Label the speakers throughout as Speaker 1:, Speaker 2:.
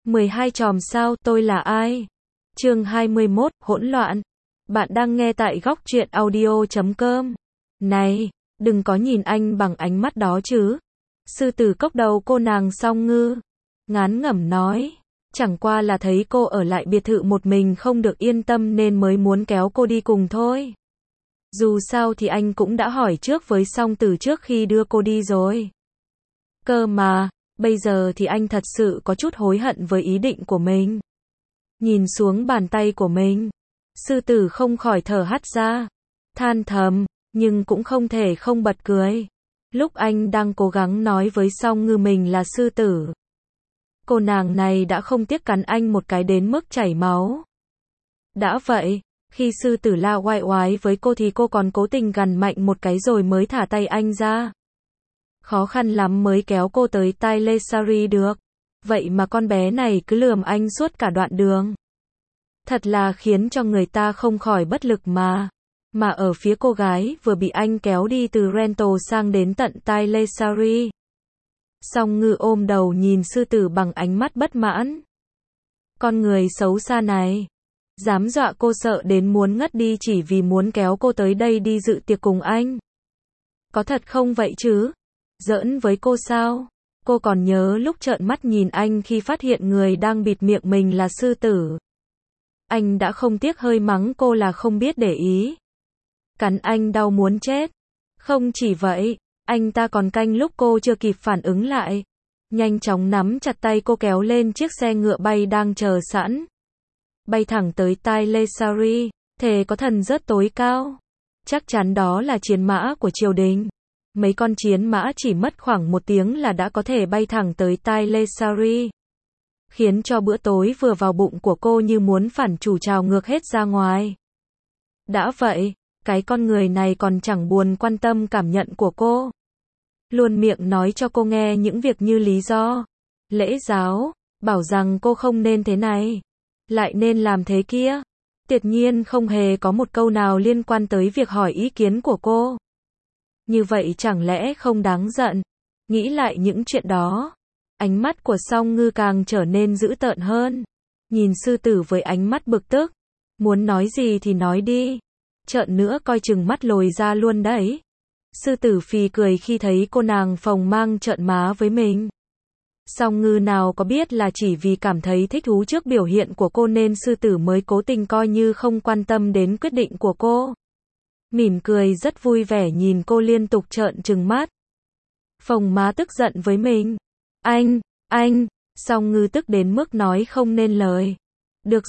Speaker 1: 12 chòm sao, tôi là ai? Chương 21, hỗn loạn. Bạn đang nghe tại góc truyện audio.com. Này, đừng có nhìn anh bằng ánh mắt đó chứ. Sư tử cốc đầu cô nàng Song Ngư ngán ngẩm nói. Chẳng qua là thấy cô ở lại biệt thự một mình không được yên tâm nên mới muốn kéo cô đi cùng thôi. Dù sao thì anh cũng đã hỏi trước với Song Tử trước khi đưa cô đi rồi. Cơ mà, bây giờ thì anh thật sự có chút hối hận với ý định của mình. Nhìn xuống bàn tay của mình, sư tử không khỏi thở hắt ra, than thầm, nhưng cũng không thể không bật cười. Lúc anh đang cố gắng nói với Song Ngư mình là sư tử, cô nàng này đã không tiếc cắn anh một cái đến mức chảy máu. Đã vậy, khi sư tử la oai oái với cô thì cô còn cố tình gằn mạnh một cái rồi mới thả tay anh ra. Khó khăn lắm mới kéo cô tới tai Lê Sari được. Vậy mà con bé này cứ lườm anh suốt cả đoạn đường. Thật là khiến cho người ta không khỏi bất lực mà. Mà ở phía cô gái vừa bị anh kéo đi từ rental sang đến tận tai Lê Sari. Song Ngư ôm đầu nhìn sư tử bằng ánh mắt bất mãn. Con người xấu xa này, dám dọa cô sợ đến muốn ngất đi chỉ vì muốn kéo cô tới đây đi dự tiệc cùng anh. Có thật không vậy chứ? Giỡn với cô sao? Cô còn nhớ lúc trợn mắt nhìn anh khi phát hiện người đang bịt miệng mình là sư tử. Anh đã không tiếc hơi mắng cô là không biết để ý. Cắn anh đau muốn chết. Không chỉ vậy, anh ta còn canh lúc cô chưa kịp phản ứng lại. Nhanh chóng nắm chặt tay cô kéo lên chiếc xe ngựa bay đang chờ sẵn. Bay thẳng tới tai Lê Sari, thề có thần rớt tối cao. Chắc chắn đó là chiến mã của triều đình. Mấy con chiến mã chỉ mất khoảng 1 tiếng là đã có thể bay thẳng tới tai Lê Sari. Khiến cho bữa tối vừa vào bụng của cô như muốn phản chủ trào ngược hết ra ngoài. Đã vậy, cái con người này còn chẳng buồn quan tâm cảm nhận của cô. Luôn miệng nói cho cô nghe những việc như lý do, lễ giáo, bảo rằng cô không nên thế này, lại nên làm thế kia. Tuyệt nhiên không hề có một câu nào liên quan tới việc hỏi ý kiến của cô. Như vậy chẳng lẽ không đáng giận? Nghĩ lại những chuyện đó, ánh mắt của Song Ngư càng trở nên dữ tợn hơn. Nhìn sư tử với ánh mắt bực tức. Muốn nói gì thì nói đi. Trợn nữa coi chừng mắt lồi ra luôn đấy. Sư tử phì cười khi thấy cô nàng phồng mang trợn má với mình. Song Ngư nào có biết là chỉ vì cảm thấy thích thú trước biểu hiện của cô nên sư tử mới cố tình coi như không quan tâm đến quyết định của cô. Mỉm cười rất vui vẻ nhìn cô liên tục trợn trừng mắt. Phồng má tức giận với mình. Anh, Song Ngư tức đến mức nói không nên lời. Được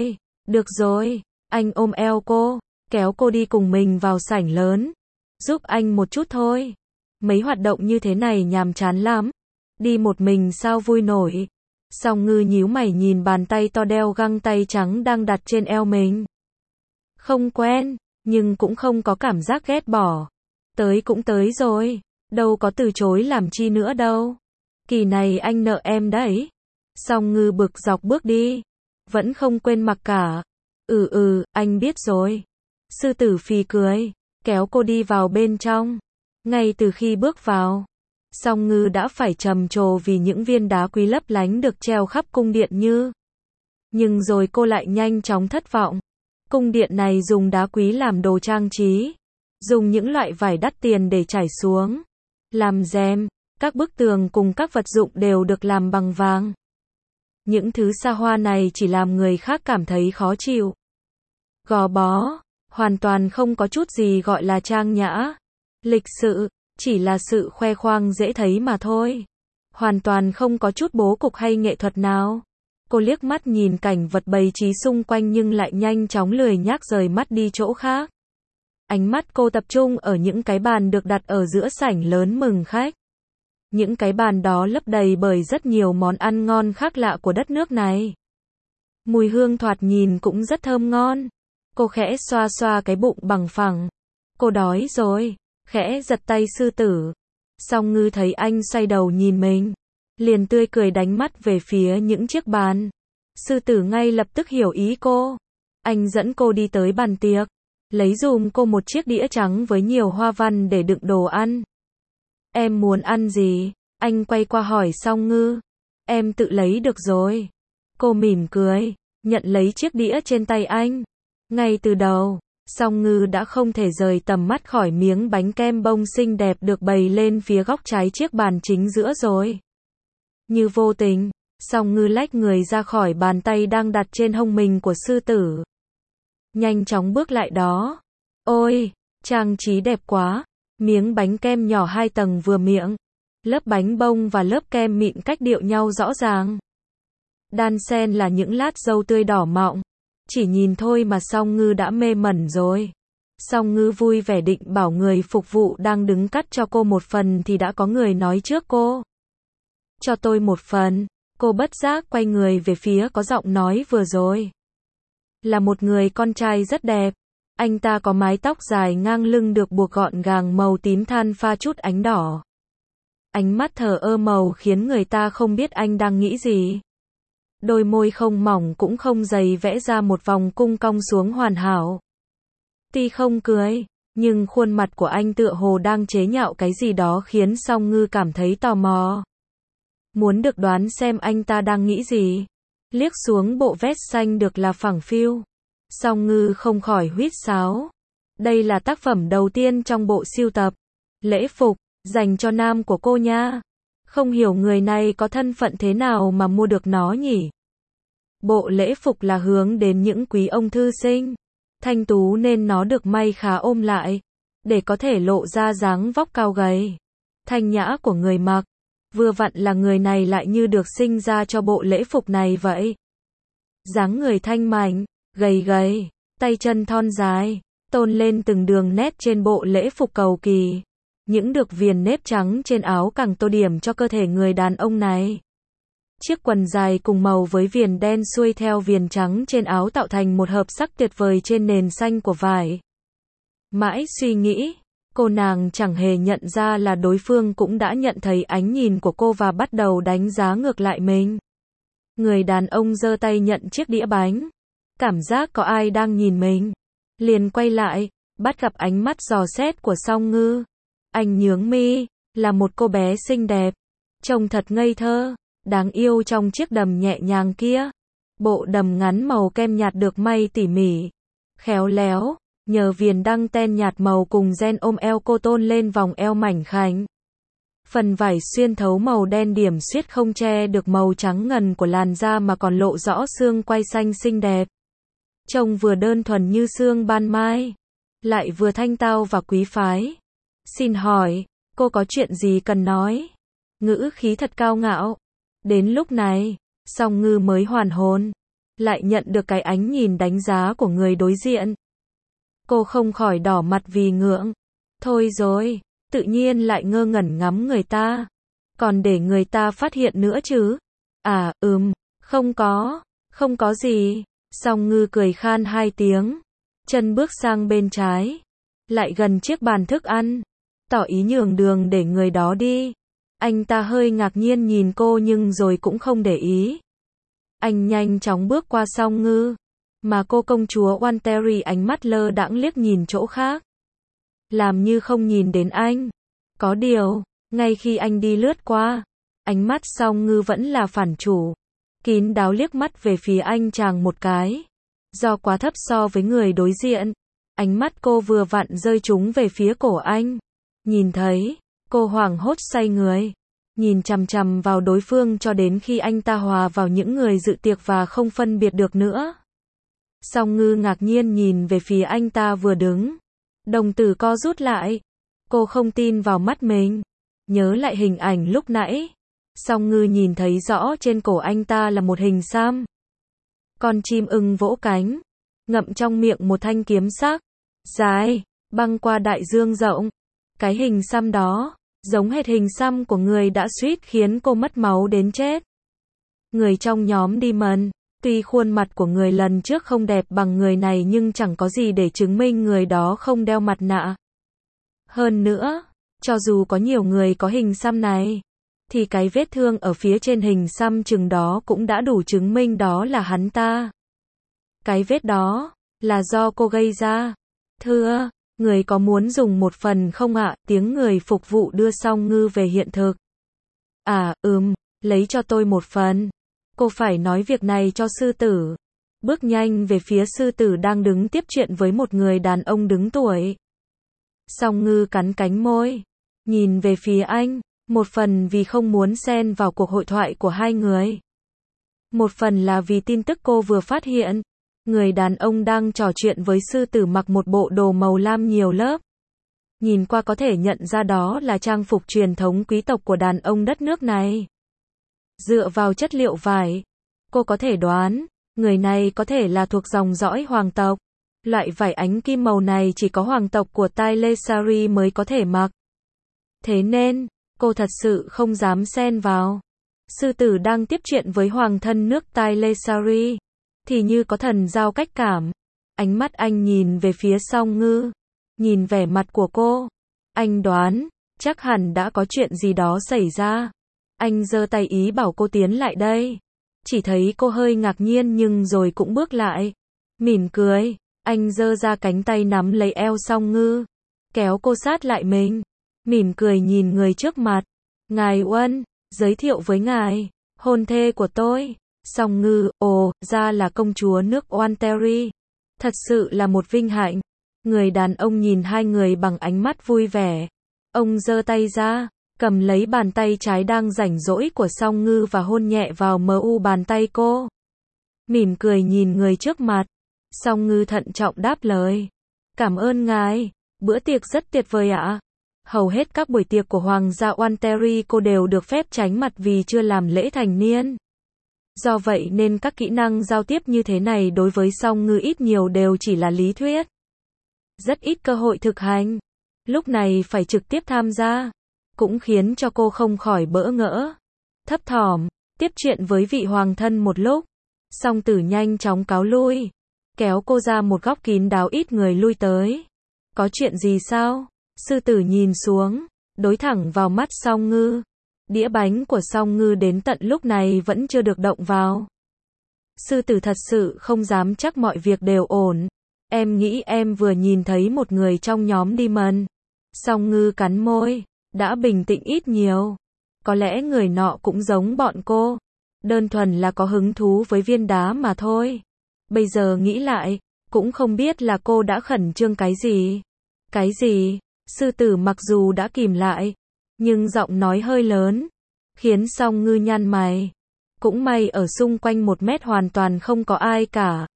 Speaker 1: rồi, anh ôm eo cô, kéo cô đi cùng mình vào sảnh lớn. Giúp anh một chút thôi. Mấy hoạt động như thế này nhàm chán lắm. Đi một mình sao vui nổi. Song Ngư nhíu mày nhìn bàn tay to đeo găng tay trắng đang đặt trên eo mình. Không quen, nhưng cũng không có cảm giác ghét bỏ. Tới cũng tới rồi, đâu có từ chối làm chi nữa đâu. Kỳ này anh nợ em đấy. Song Ngư bực dọc bước đi, vẫn không quên mặc cả. Anh biết rồi. Sư tử phì cười, kéo cô đi vào bên trong. Ngay từ khi bước vào, Song Ngư đã phải trầm trồ vì những viên đá quý lấp lánh được treo khắp cung điện như. Nhưng rồi cô lại nhanh chóng thất vọng. Cung điện này dùng đá quý làm đồ trang trí, dùng những loại vải đắt tiền để trải xuống, làm rèm, các bức tường cùng các vật dụng đều được làm bằng vàng. Những thứ xa hoa này chỉ làm người khác cảm thấy khó chịu. Gò bó, hoàn toàn không có chút gì gọi là trang nhã, lịch sự, chỉ là sự khoe khoang dễ thấy mà thôi. Hoàn toàn không có chút bố cục hay nghệ thuật nào. Cô liếc mắt nhìn cảnh vật bày trí xung quanh nhưng lại nhanh chóng lười nhác rời mắt đi chỗ khác. Ánh mắt cô tập trung ở những cái bàn được đặt ở giữa sảnh lớn mừng khách. Những cái bàn đó lấp đầy bởi rất nhiều món ăn ngon khác lạ của đất nước này. Mùi hương thoạt nhìn cũng rất thơm ngon. Cô khẽ xoa xoa cái bụng bằng phẳng. Cô đói rồi, khẽ giật tay sư tử. Song Ngư thấy anh xoay đầu nhìn mình, liền tươi cười đánh mắt về phía những chiếc bàn. Sư tử ngay lập tức hiểu ý cô. Anh dẫn cô đi tới bàn tiệc, lấy dùm cô một chiếc đĩa trắng với nhiều hoa văn để đựng đồ ăn. Em muốn ăn gì? Anh quay qua hỏi Song Ngư. Em tự lấy được rồi. Cô mỉm cười, nhận lấy chiếc đĩa trên tay anh. Ngay từ đầu, Song Ngư đã không thể rời tầm mắt khỏi miếng bánh kem bông xinh đẹp được bày lên phía góc trái chiếc bàn chính giữa rồi. Như vô tình, Song Ngư lách người ra khỏi bàn tay đang đặt trên hông mình của sư tử. Nhanh chóng bước lại đó. Ôi, trang trí đẹp quá. Miếng bánh kem nhỏ 2 tầng vừa miệng. Lớp bánh bông và lớp kem mịn cách điệu nhau rõ ràng. Đan xen là những lát dâu tươi đỏ mọng. Chỉ nhìn thôi mà Song Ngư đã mê mẩn rồi. Song Ngư vui vẻ định bảo người phục vụ đang đứng cắt cho cô một phần thì đã có người nói trước cô. Cho tôi một phần. Cô bất giác quay người về phía có giọng nói vừa rồi. Là một người con trai rất đẹp. Anh ta có mái tóc dài ngang lưng được buộc gọn gàng màu tím than pha chút ánh đỏ. Ánh mắt thờ ơ màu khiến người ta không biết anh đang nghĩ gì. Đôi môi không mỏng cũng không dày vẽ ra một vòng cung cong xuống hoàn hảo. Tuy không cười, nhưng khuôn mặt của anh tựa hồ đang chế nhạo cái gì đó khiến Song Ngư cảm thấy tò mò. Muốn được đoán xem anh ta đang nghĩ gì. Liếc xuống bộ vest xanh được là phẳng phiu. Song Ngư không khỏi huýt sáo. Đây là tác phẩm đầu tiên trong bộ sưu tập. Lễ phục, dành cho nam của cô nha. Không hiểu người này có thân phận thế nào mà mua được nó nhỉ? Bộ lễ phục là hướng đến những quý ông thư sinh. Thanh tú nên nó được may khá ôm lại. Để có thể lộ ra dáng vóc cao gầy. Thanh nhã của người mặc. Vừa vặn là người này lại như được sinh ra cho bộ lễ phục này vậy. Dáng người thanh mảnh, gầy gầy, tay chân thon dài, tôn lên từng đường nét trên bộ lễ phục cầu kỳ. Những được viền nếp trắng trên áo càng tô điểm cho cơ thể người đàn ông này. Chiếc quần dài cùng màu với viền đen xuôi theo viền trắng trên áo tạo thành một hợp sắc tuyệt vời trên nền xanh của vải. Mãi suy nghĩ, cô nàng chẳng hề nhận ra là đối phương cũng đã nhận thấy ánh nhìn của cô và bắt đầu đánh giá ngược lại mình. Người đàn ông giơ tay nhận chiếc đĩa bánh. Cảm giác có ai đang nhìn mình. Liền quay lại, bắt gặp ánh mắt dò xét của Song Ngư. Anh nhướng mi, là một cô bé xinh đẹp. Trông thật ngây thơ, đáng yêu trong chiếc đầm nhẹ nhàng kia. Bộ đầm ngắn màu kem nhạt được may tỉ mỉ, khéo léo, nhờ viền đăng ten nhạt màu cùng ren ôm eo cô tôn lên vòng eo mảnh khảnh. Phần vải xuyên thấu màu đen điểm xuyết không che được màu trắng ngần của làn da mà còn lộ rõ xương quai xanh xinh đẹp. Trông vừa đơn thuần như sương ban mai, lại vừa thanh tao và quý phái. Xin hỏi, cô có chuyện gì cần nói? Ngữ khí thật cao ngạo. Đến lúc này, Song Ngư mới hoàn hồn, lại nhận được cái ánh nhìn đánh giá của người đối diện. Cô không khỏi đỏ mặt vì ngượng. Thôi rồi, tự nhiên lại ngơ ngẩn ngắm người ta. Còn để người ta phát hiện nữa chứ? À, không có gì. Song Ngư cười khan 2 tiếng. Chân bước sang bên trái. Lại gần chiếc bàn thức ăn. Tỏ ý nhường đường để người đó đi. Anh ta hơi ngạc nhiên nhìn cô nhưng rồi cũng không để ý. Anh nhanh chóng bước qua Song Ngư. Mà cô công chúa Wanterry ánh mắt lơ đãng liếc nhìn chỗ khác. Làm như không nhìn đến anh. Có điều, ngay khi anh đi lướt qua, ánh mắt Song Ngư vẫn là phản chủ. Kín đáo liếc mắt về phía anh chàng một cái. Do quá thấp so với người đối diện, ánh mắt cô vừa vặn rơi trúng về phía cổ anh. Nhìn thấy, cô hoảng hốt xoay người, nhìn chằm chằm vào đối phương cho đến khi anh ta hòa vào những người dự tiệc và không phân biệt được nữa. Song Ngư ngạc nhiên nhìn về phía anh ta vừa đứng. Đồng tử co rút lại. Cô không tin vào mắt mình. Nhớ lại hình ảnh lúc nãy. Song Ngư nhìn thấy rõ trên cổ anh ta là một hình xăm. Con chim ưng vỗ cánh. Ngậm trong miệng một thanh kiếm sắc. Dài, băng qua đại dương rộng. Cái hình xăm đó, giống hệt hình xăm của người đã suýt khiến cô mất máu đến chết. Người trong nhóm đi mần. Tuy khuôn mặt của người lần trước không đẹp bằng người này nhưng chẳng có gì để chứng minh người đó không đeo mặt nạ. Hơn nữa, cho dù có nhiều người có hình xăm này, thì cái vết thương ở phía trên hình xăm chừng đó cũng đã đủ chứng minh đó là hắn ta. Cái vết đó, là do cô gây ra. Thưa, người có muốn dùng một phần không ạ? Tiếng người phục vụ đưa Song Ngư về hiện thực. À, lấy cho tôi một phần. Cô phải nói việc này cho sư tử. Bước nhanh về phía sư tử đang đứng tiếp chuyện với một người đàn ông đứng tuổi. Song Ngư cắn cánh môi, nhìn về phía anh, một phần vì không muốn xen vào cuộc hội thoại của hai người. Một phần là vì tin tức cô vừa phát hiện, người đàn ông đang trò chuyện với sư tử mặc một bộ đồ màu lam nhiều lớp. Nhìn qua có thể nhận ra đó là trang phục truyền thống quý tộc của đàn ông đất nước này. Dựa vào chất liệu vải, cô có thể đoán, người này có thể là thuộc dòng dõi hoàng tộc. Loại vải ánh kim màu này chỉ có hoàng tộc của Tailesari mới có thể mặc. Thế nên, cô thật sự không dám xen vào. Sư tử đang tiếp chuyện với hoàng thân nước Tailesari, thì như có thần giao cách cảm. Ánh mắt anh nhìn về phía Song Ngư, nhìn vẻ mặt của cô. Anh đoán, chắc hẳn đã có chuyện gì đó xảy ra. Anh giơ tay ý bảo cô tiến lại đây. Chỉ thấy cô hơi ngạc nhiên nhưng rồi cũng bước lại. Mỉm cười, anh giơ ra cánh tay nắm lấy eo Song Ngư, kéo cô sát lại mình. Mỉm cười nhìn người trước mặt. Ngài Uân, giới thiệu với ngài, hôn thê của tôi. Song Ngư, ồ, ra là công chúa nước Oanteri. Thật sự là một vinh hạnh. Người đàn ông nhìn hai người bằng ánh mắt vui vẻ. Ông giơ tay ra, cầm lấy bàn tay trái đang rảnh rỗi của Song Ngư và hôn nhẹ vào bàn tay cô. Mỉm cười nhìn người trước mặt. Song Ngư thận trọng đáp lời. Cảm ơn ngài, bữa tiệc rất tuyệt vời ạ. Hầu hết các buổi tiệc của Hoàng gia Oanteri cô đều được phép tránh mặt vì chưa làm lễ thành niên. Do vậy nên các kỹ năng giao tiếp như thế này đối với Song Ngư ít nhiều đều chỉ là lý thuyết. Rất ít cơ hội thực hành. Lúc này phải trực tiếp tham gia, cũng khiến cho cô không khỏi bỡ ngỡ. Thấp thỏm, tiếp chuyện với vị hoàng thân một lúc. Song tử nhanh chóng cáo lui, kéo cô ra một góc kín đáo ít người lui tới. Có chuyện gì sao? Sư tử nhìn xuống, đối thẳng vào mắt Song Ngư. Đĩa bánh của Song Ngư đến tận lúc này vẫn chưa được động vào. Sư tử thật sự không dám chắc mọi việc đều ổn. Em nghĩ em vừa nhìn thấy một người trong nhóm Demon. Song Ngư cắn môi, đã bình tĩnh ít nhiều. Có lẽ người nọ cũng giống bọn cô. Đơn thuần là có hứng thú với viên đá mà thôi. Bây giờ nghĩ lại, cũng không biết là cô đã khẩn trương cái gì. Cái gì? Sư tử mặc dù đã kìm lại, nhưng giọng nói hơi lớn, khiến Song Ngư nhăn mày. Cũng may ở xung quanh 1 mét hoàn toàn không có ai cả.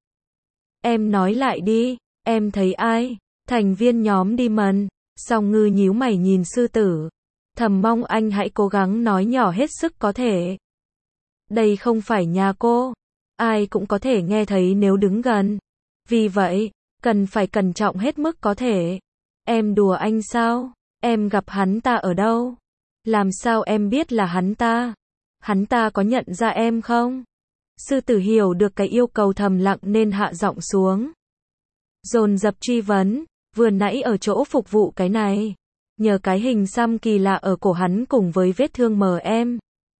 Speaker 1: Em nói lại đi, em thấy ai? Thành viên nhóm Demon. Song Ngư nhíu mày nhìn sư tử. Thầm mong anh hãy cố gắng nói nhỏ hết sức có thể. Đây không phải nhà cô. Ai cũng có thể nghe thấy nếu đứng gần. Vì vậy, cần phải cẩn trọng hết mức có thể. Em đùa anh sao? Em gặp hắn ta ở đâu? Làm sao em biết là hắn ta? Hắn ta có nhận ra em không? Sư tử hiểu được cái yêu cầu thầm lặng nên hạ giọng xuống. Dồn dập truy vấn, vừa nãy ở chỗ phục vụ cái này. Nhờ cái hình xăm kỳ lạ ở cổ hắn cùng với vết thương mờ em.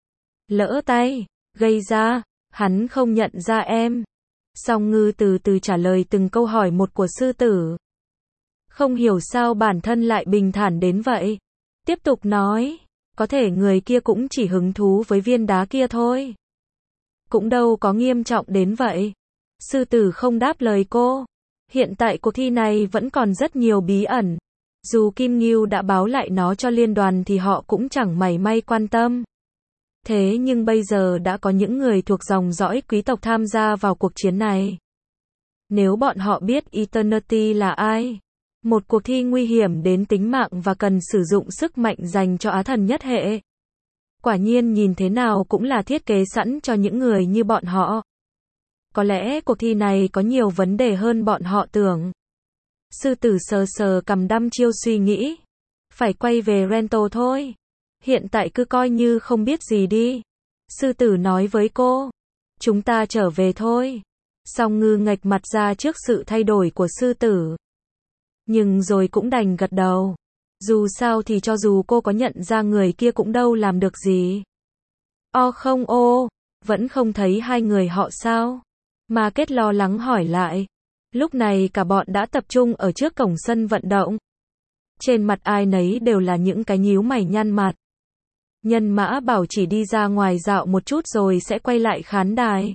Speaker 1: Lỡ tay, gây ra, hắn không nhận ra em. Song Ngư từ từ trả lời từng câu hỏi một của sư tử. Không hiểu sao bản thân lại bình thản đến vậy. Tiếp tục nói, có thể người kia cũng chỉ hứng thú với viên đá kia thôi. Cũng đâu có nghiêm trọng đến vậy. Sư tử không đáp lời cô. Hiện tại cuộc thi này vẫn còn rất nhiều bí ẩn. Dù Kim Ngưu đã báo lại nó cho liên đoàn thì họ cũng chẳng mảy may quan tâm. Thế nhưng bây giờ đã có những người thuộc dòng dõi quý tộc tham gia vào cuộc chiến này. Nếu bọn họ biết Eternity là ai, một cuộc thi nguy hiểm đến tính mạng và cần sử dụng sức mạnh dành cho Á thần nhất hệ. Quả nhiên nhìn thế nào cũng là thiết kế sẵn cho những người như bọn họ. Có lẽ cuộc thi này có nhiều vấn đề hơn bọn họ tưởng. Sư tử sờ sờ cằm đăm chiêu suy nghĩ. Phải quay về Rento thôi. Hiện tại cứ coi như không biết gì đi. Sư tử nói với cô. Chúng ta trở về thôi. Song Ngư nghệch mặt ra trước sự thay đổi của sư tử. Nhưng rồi cũng đành gật đầu. Dù sao thì cho dù cô có nhận ra người kia cũng đâu làm được gì. Không vẫn không thấy hai người họ sao? Mà Kết lo lắng hỏi lại. Lúc này cả bọn đã tập trung ở trước cổng sân vận động. Trên mặt ai nấy đều là những cái nhíu mày nhăn mặt. Nhân Mã bảo chỉ đi ra ngoài dạo một chút rồi sẽ quay lại khán đài.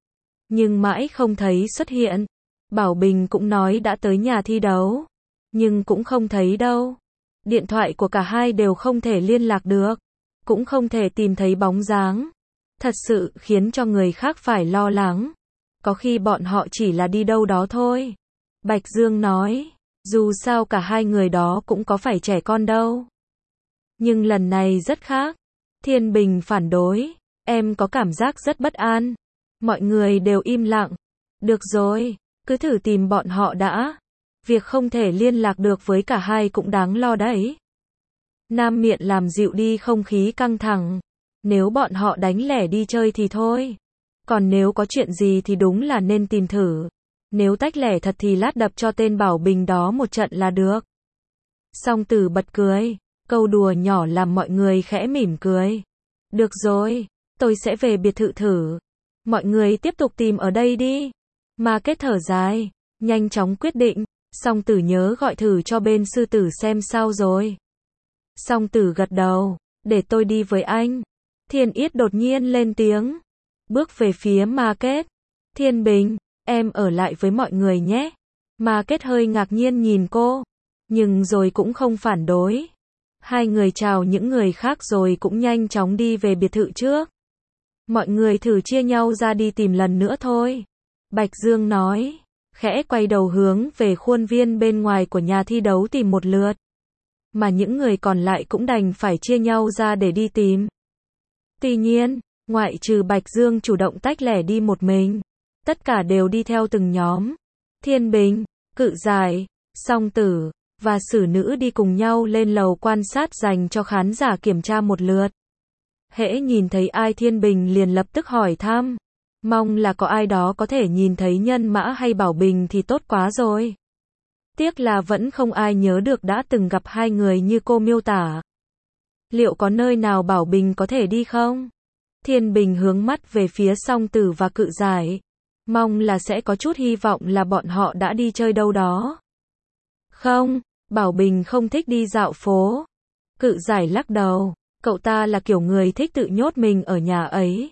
Speaker 1: Nhưng mãi không thấy xuất hiện. Bảo Bình cũng nói đã tới nhà thi đấu. Nhưng cũng không thấy đâu. Điện thoại của cả hai đều không thể liên lạc được. Cũng không thể tìm thấy bóng dáng. Thật sự khiến cho người khác phải lo lắng. Có khi bọn họ chỉ là đi đâu đó thôi. Bạch Dương nói. Dù sao cả hai người đó cũng có phải trẻ con đâu. Nhưng lần này rất khác. Thiên Bình phản đối. Em có cảm giác rất bất an. Mọi người đều im lặng. Được rồi, cứ thử tìm bọn họ đã. Việc không thể liên lạc được với cả hai cũng đáng lo đấy. Nam Miện làm dịu đi không khí căng thẳng. Nếu bọn họ đánh lẻ đi chơi thì thôi. Còn nếu có chuyện gì thì đúng là nên tìm thử. Nếu tách lẻ thật thì lát đập cho tên Bảo Bình đó một trận là được. Song Tử bật cười. Câu đùa nhỏ làm mọi người khẽ mỉm cười. Được rồi, tôi sẽ về biệt thự thử. Mọi người tiếp tục tìm ở đây đi. Mà kết thở dài, nhanh chóng quyết định. Song Tử nhớ gọi thử cho bên sư tử xem sao rồi. Song Tử gật đầu, để tôi đi với anh. Thiên Yết đột nhiên lên tiếng. Bước về phía Ma Kết. Thiên Bình, em ở lại với mọi người nhé. Ma Kết hơi ngạc nhiên nhìn cô. Nhưng rồi cũng không phản đối. Hai người chào những người khác rồi cũng nhanh chóng đi về biệt thự trước. Mọi người thử chia nhau ra đi tìm lần nữa thôi. Bạch Dương nói, khẽ quay đầu hướng về khuôn viên bên ngoài của nhà thi đấu tìm một lượt. Mà những người còn lại cũng đành phải chia nhau ra để đi tìm. Tuy nhiên, ngoại trừ Bạch Dương chủ động tách lẻ đi một mình, tất cả đều đi theo từng nhóm. Thiên Bình, Cự Giải, Song Tử và Sử Nữ đi cùng nhau lên lầu quan sát dành cho khán giả kiểm tra một lượt. Hễ nhìn thấy ai Thiên Bình liền lập tức hỏi thăm. Mong là có ai đó có thể nhìn thấy Nhân Mã hay Bảo Bình thì tốt quá rồi. Tiếc là vẫn không ai nhớ được đã từng gặp hai người như cô miêu tả. Liệu có nơi nào Bảo Bình có thể đi không? Thiên Bình hướng mắt về phía Song Tử và Cự Giải. Mong là sẽ có chút hy vọng là bọn họ đã đi chơi đâu đó. Không, Bảo Bình không thích đi dạo phố. Cự Giải lắc đầu. Cậu ta là kiểu người thích tự nhốt mình ở nhà ấy.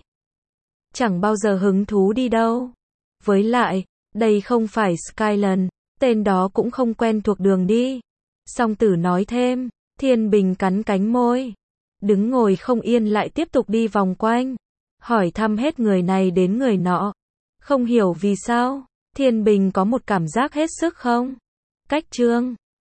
Speaker 1: Chẳng bao giờ hứng thú đi đâu. Với lại, đây không phải Skyland, tên đó cũng không quen thuộc đường đi. Song Tử nói thêm. Thiên Bình cắn cánh môi. Đứng ngồi không yên lại tiếp tục đi vòng quanh. Hỏi thăm hết người này đến người nọ. Không hiểu vì sao, Thiên Bình có một cảm giác hết sức không? Cách trương.